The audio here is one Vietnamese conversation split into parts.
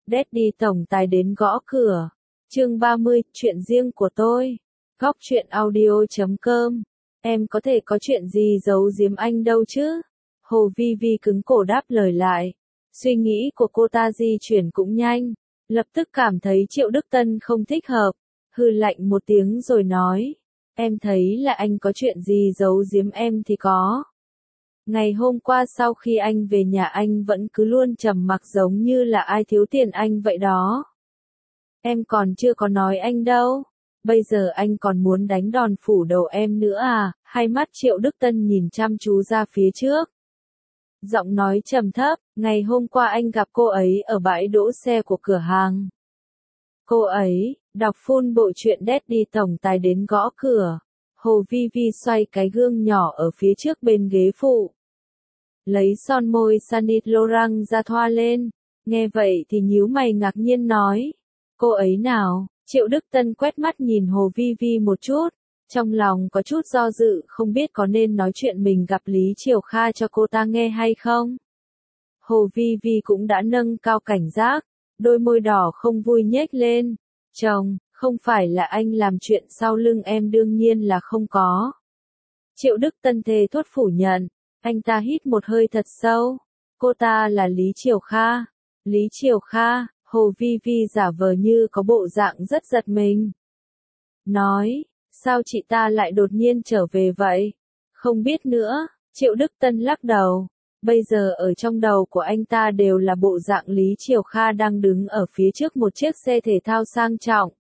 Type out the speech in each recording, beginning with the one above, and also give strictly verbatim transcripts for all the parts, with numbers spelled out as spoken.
Daddy tổng tài đến gõ cửa. Chương ba mươi, chuyện riêng của tôi. Góc truyện audio chấm com. Em có thể có chuyện gì giấu giếm anh đâu chứ? Hồ Vi Vi cứng cổ đáp lời lại. Suy nghĩ của cô ta di chuyển cũng nhanh. Lập tức cảm thấy Triệu Đức Tân không thích hợp. Hừ lạnh một tiếng rồi nói. Em thấy là anh có chuyện gì giấu giếm em thì có. Ngày hôm qua sau khi anh về nhà anh vẫn cứ luôn trầm mặc giống như là ai thiếu tiền anh vậy đó. Em còn chưa có nói anh đâu. Bây giờ anh còn muốn đánh đòn phủ đầu em nữa à? Hai mắt Triệu Đức Tân nhìn chăm chú ra phía trước. Giọng nói trầm thấp, ngày hôm qua anh gặp cô ấy ở bãi đỗ xe của cửa hàng. Cô ấy, đọc full bộ truyện Daddy tổng tài đến gõ cửa. Hồ Vi Vi xoay cái gương nhỏ ở phía trước bên ghế phụ. Lấy son môi Saint Laurent ra thoa lên. Nghe vậy thì nhíu mày ngạc nhiên nói. Cô ấy nào? Triệu Đức Tân quét mắt nhìn Hồ Vi Vi một chút. Trong lòng có chút do dự không biết có nên nói chuyện mình gặp Lý Triều Kha cho cô ta nghe hay không. Hồ Vi Vi cũng đã nâng cao cảnh giác. Đôi môi đỏ không vui nhếch lên. Chồng, không phải là anh làm chuyện sau lưng em đương nhiên là không có. Triệu Đức Tân thề thốt phủ nhận. Anh ta hít một hơi thật sâu. Cô ta là Lý Triều Kha. Lý Triều Kha, Hồ Vi Vi giả vờ như có bộ dạng rất giật mình. Nói, sao chị ta lại đột nhiên trở về vậy? Không biết nữa, Triệu Đức Tân lắc đầu. Bây giờ ở trong đầu của anh ta đều là bộ dạng Lý Triều Kha đang đứng ở phía trước một chiếc xe thể thao sang trọng.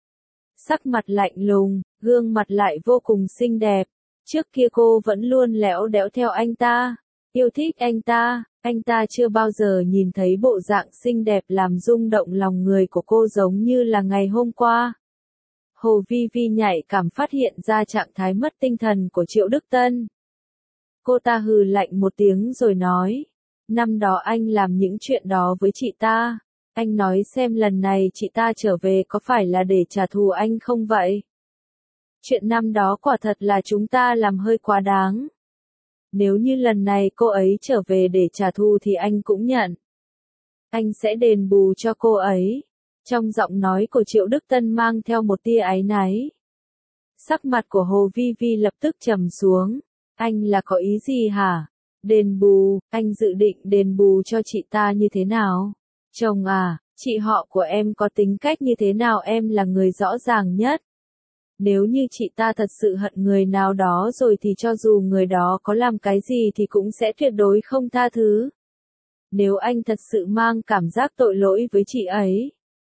Sắc mặt lạnh lùng, gương mặt lại vô cùng xinh đẹp. Trước kia cô vẫn luôn lẽo đẽo theo anh ta, yêu thích anh ta, anh ta chưa bao giờ nhìn thấy bộ dạng xinh đẹp làm rung động lòng người của cô giống như là ngày hôm qua. Hồ Vi Vi nhạy cảm phát hiện ra trạng thái mất tinh thần của Triệu Đức Tân. Cô ta hừ lạnh một tiếng rồi nói, năm đó anh làm những chuyện đó với chị ta, anh nói xem lần này chị ta trở về có phải là để trả thù anh không vậy? Chuyện năm đó quả thật là chúng ta làm hơi quá đáng. Nếu như lần này cô ấy trở về để trả thù thì anh cũng nhận. Anh sẽ đền bù cho cô ấy. Trong giọng nói của Triệu Đức Tân mang theo một tia áy náy. Sắc mặt của Hồ Vi Vi lập tức trầm xuống. Anh là có ý gì hả? Đền bù, anh dự định đền bù cho chị ta như thế nào? Chồng à, chị họ của em có tính cách như thế nào em là người rõ ràng nhất. Nếu như chị ta thật sự hận người nào đó rồi thì cho dù người đó có làm cái gì thì cũng sẽ tuyệt đối không tha thứ. Nếu anh thật sự mang cảm giác tội lỗi với chị ấy,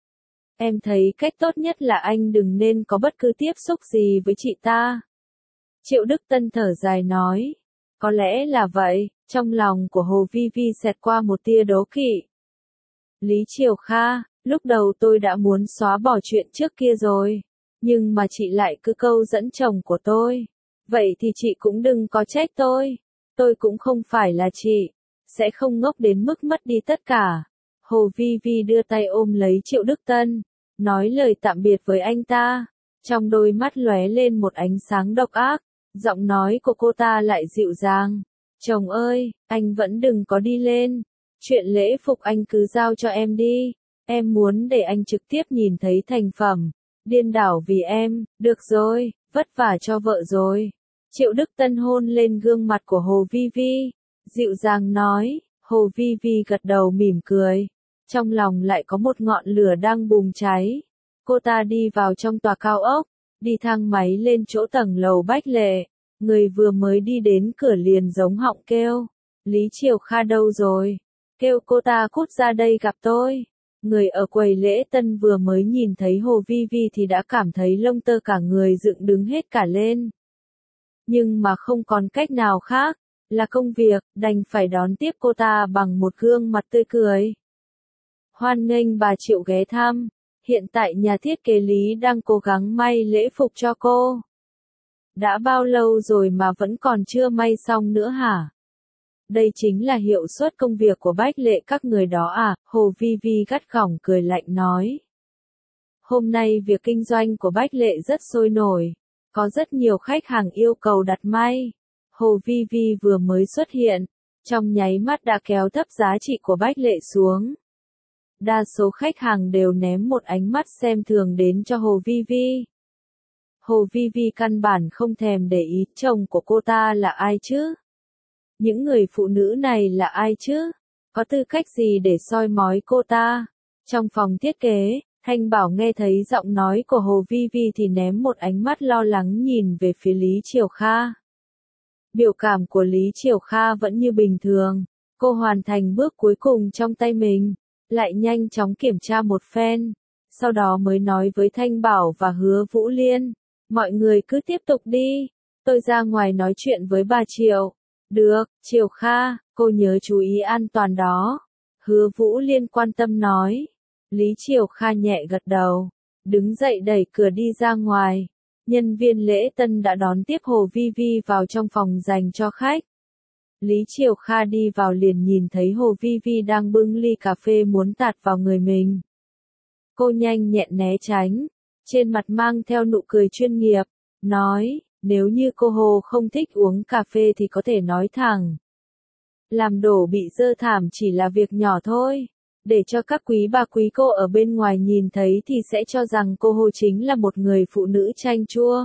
em thấy cách tốt nhất là anh đừng nên có bất cứ tiếp xúc gì với chị ta. Triệu Đức Tân thở dài nói, có lẽ là vậy, trong lòng của Hồ Vi Vi xẹt qua một tia đố kỵ. Lý Triều Kha, lúc đầu tôi đã muốn xóa bỏ chuyện trước kia rồi. Nhưng mà chị lại cứ câu dẫn chồng của tôi. Vậy thì chị cũng đừng có trách tôi. Tôi cũng không phải là chị. Sẽ không ngốc đến mức mất đi tất cả. Hồ Vi Vi đưa tay ôm lấy Triệu Đức Tân. Nói lời tạm biệt với anh ta. Trong đôi mắt lóe lên một ánh sáng độc ác. Giọng nói của cô ta lại dịu dàng. Chồng ơi, anh vẫn đừng có đi lên. Chuyện lễ phục anh cứ giao cho em đi. Em muốn để anh trực tiếp nhìn thấy thành phẩm. Điên đảo vì em, được rồi, vất vả cho vợ rồi. Triệu Đức Tân hôn lên gương mặt của Hồ Vi Vi, dịu dàng nói, Hồ Vi Vi gật đầu mỉm cười. Trong lòng lại có một ngọn lửa đang bùng cháy. Cô ta đi vào trong tòa cao ốc, đi thang máy lên chỗ tầng lầu Bách Lệ. Người vừa mới đi đến cửa liền giống họng kêu. Lý Triều Kha đâu rồi? Kêu cô ta cút ra đây gặp tôi. Người ở quầy lễ tân vừa mới nhìn thấy Hồ Vi Vi thì đã cảm thấy lông tơ cả người dựng đứng hết cả lên. Nhưng mà không còn cách nào khác, là công việc, đành phải đón tiếp cô ta bằng một gương mặt tươi cười. Hoan nghênh bà Triệu ghé thăm, hiện tại nhà thiết kế Lý đang cố gắng may lễ phục cho cô. Đã bao lâu rồi mà vẫn còn chưa may xong nữa hả? Đây chính là hiệu suất công việc của Bách Lệ các người đó à, Hồ Vi Vi gắt gỏng cười lạnh nói. Hôm nay việc kinh doanh của Bách Lệ rất sôi nổi, có rất nhiều khách hàng yêu cầu đặt may. Hồ Vi Vi vừa mới xuất hiện, trong nháy mắt đã kéo thấp giá trị của Bách Lệ xuống. Đa số khách hàng đều ném một ánh mắt xem thường đến cho Hồ Vi Vi. Hồ Vi Vi căn bản không thèm để ý chồng của cô ta là ai chứ? Những người phụ nữ này là ai chứ? Có tư cách gì để soi mói cô ta? Trong phòng thiết kế, Thanh Bảo nghe thấy giọng nói của Hồ Vi Vi thì ném một ánh mắt lo lắng nhìn về phía Lý Triều Kha. Biểu cảm của Lý Triều Kha vẫn như bình thường, cô hoàn thành bước cuối cùng trong tay mình, lại nhanh chóng kiểm tra một phen, sau đó mới nói với Thanh Bảo và Hứa Vũ Liên, mọi người cứ tiếp tục đi, tôi ra ngoài nói chuyện với bà Triệu. Được, Triều Kha, cô nhớ chú ý an toàn đó. Hứa Vũ Liên quan tâm nói. Lý Triều Kha nhẹ gật đầu, đứng dậy đẩy cửa đi ra ngoài. Nhân viên lễ tân đã đón tiếp Hồ Vi Vi vào trong phòng dành cho khách. Lý Triều Kha đi vào liền nhìn thấy Hồ Vi Vi đang bưng ly cà phê muốn tạt vào người mình. Cô nhanh nhẹn né tránh, trên mặt mang theo nụ cười chuyên nghiệp, nói, nếu như cô Hồ không thích uống cà phê thì có thể nói thẳng. Làm đổ bị dơ thảm chỉ là việc nhỏ thôi, để cho các quý bà quý cô ở bên ngoài nhìn thấy thì sẽ cho rằng cô Hồ chính là một người phụ nữ chanh chua.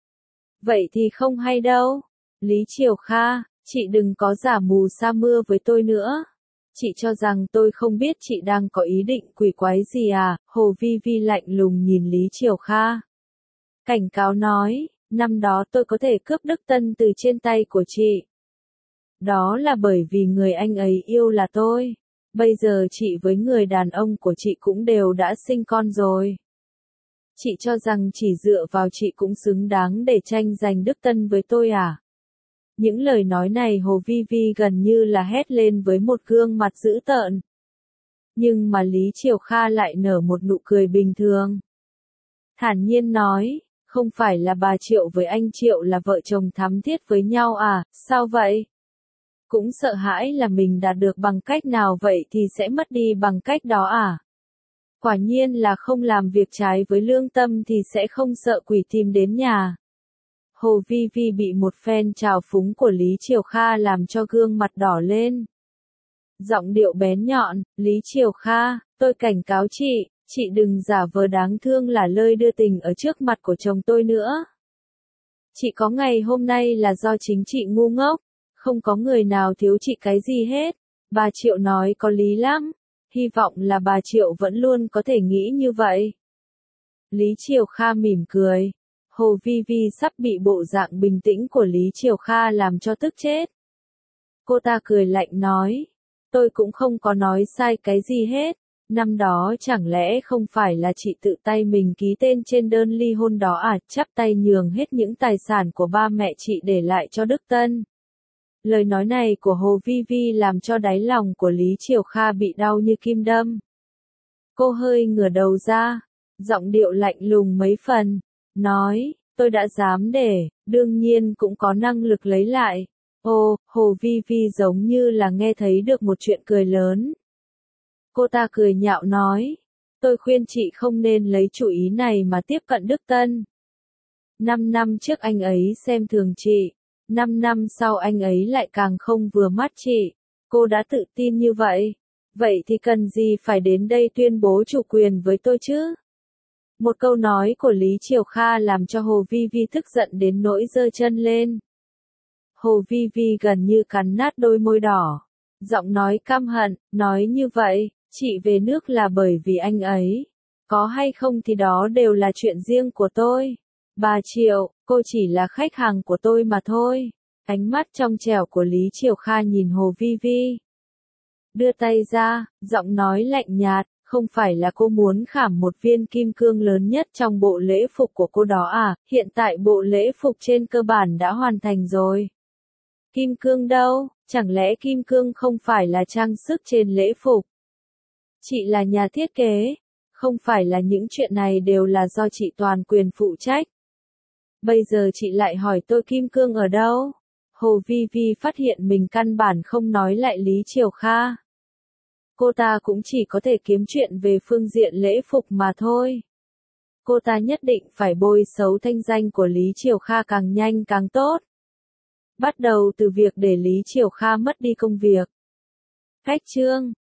Vậy thì không hay đâu. Lý Triều Kha, chị đừng có giả mù sa mưa với tôi nữa. Chị cho rằng tôi không biết chị đang có ý định quỷ quái gì à? Hồ Vi Vi lạnh lùng nhìn Lý Triều Kha. Cảnh cáo nói, năm đó tôi có thể cướp Đức Tân từ trên tay của chị. Đó là bởi vì người anh ấy yêu là tôi. Bây giờ chị với người đàn ông của chị cũng đều đã sinh con rồi. Chị cho rằng chỉ dựa vào chị cũng xứng đáng để tranh giành Đức Tân với tôi à? Những lời nói này Hồ Vi Vi gần như là hét lên với một gương mặt dữ tợn. Nhưng mà Lý Triều Kha lại nở một nụ cười bình thường. Thản nhiên nói, không phải là bà Triệu với anh Triệu là vợ chồng thắm thiết với nhau à, sao vậy? Cũng sợ hãi là mình đạt được bằng cách nào vậy thì sẽ mất đi bằng cách đó à? Quả nhiên là không làm việc trái với lương tâm thì sẽ không sợ quỷ tìm đến nhà. Hồ Vi Vi bị một phen trào phúng của Lý Triều Kha làm cho gương mặt đỏ lên. Giọng điệu bén nhọn, Lý Triều Kha, tôi cảnh cáo chị, chị đừng giả vờ đáng thương là lơi đưa tình ở trước mặt của chồng tôi nữa. Chị có ngày hôm nay là do chính chị ngu ngốc, không có người nào thiếu chị cái gì hết. Bà Triệu nói có lý lắm, hy vọng là bà Triệu vẫn luôn có thể nghĩ như vậy. Lý Triều Kha mỉm cười. Hồ Vi Vi sắp bị bộ dạng bình tĩnh của Lý Triều Kha làm cho tức chết. Cô ta cười lạnh nói, tôi cũng không có nói sai cái gì hết, năm đó chẳng lẽ không phải là chị tự tay mình ký tên trên đơn ly hôn đó à, chắp tay nhường hết những tài sản của ba mẹ chị để lại cho Đức Tân. Lời nói này của Hồ Vi Vi làm cho đáy lòng của Lý Triều Kha bị đau như kim đâm. Cô hơi ngửa đầu ra, giọng điệu lạnh lùng mấy phần. Nói, tôi đã dám để, đương nhiên cũng có năng lực lấy lại. Ô, Hồ Vi Vi giống như là nghe thấy được một chuyện cười lớn. Cô ta cười nhạo nói, tôi khuyên chị không nên lấy chủ ý này mà tiếp cận Đức Tân. Năm năm trước anh ấy xem thường chị, năm năm sau anh ấy lại càng không vừa mắt chị. Cô đã tự tin như vậy, vậy thì cần gì phải đến đây tuyên bố chủ quyền với tôi chứ? Một câu nói của Lý Triều Kha làm cho Hồ Vi Vi tức giận đến nỗi giơ chân lên. Hồ Vi Vi gần như cắn nát đôi môi đỏ. Giọng nói căm hận, nói như vậy, chị về nước là bởi vì anh ấy. Có hay không thì đó đều là chuyện riêng của tôi. Bà Triệu, cô chỉ là khách hàng của tôi mà thôi. Ánh mắt trong trẻo của Lý Triều Kha nhìn Hồ Vi Vi. Đưa tay ra, giọng nói lạnh nhạt. Không phải là cô muốn khảm một viên kim cương lớn nhất trong bộ lễ phục của cô đó à, hiện tại bộ lễ phục trên cơ bản đã hoàn thành rồi. Kim cương đâu, chẳng lẽ kim cương không phải là trang sức trên lễ phục? Chị là nhà thiết kế, không phải là những chuyện này đều là do chị toàn quyền phụ trách. Bây giờ chị lại hỏi tôi kim cương ở đâu? Hồ Vi Vi phát hiện mình căn bản không nói lại Lý Triều Kha. Cô ta cũng chỉ có thể kiếm chuyện về phương diện lễ phục mà thôi. Cô ta nhất định phải bôi xấu thanh danh của Lý Triều Kha càng nhanh càng tốt. Bắt đầu từ việc để Lý Triều Kha mất đi công việc. Khách trương,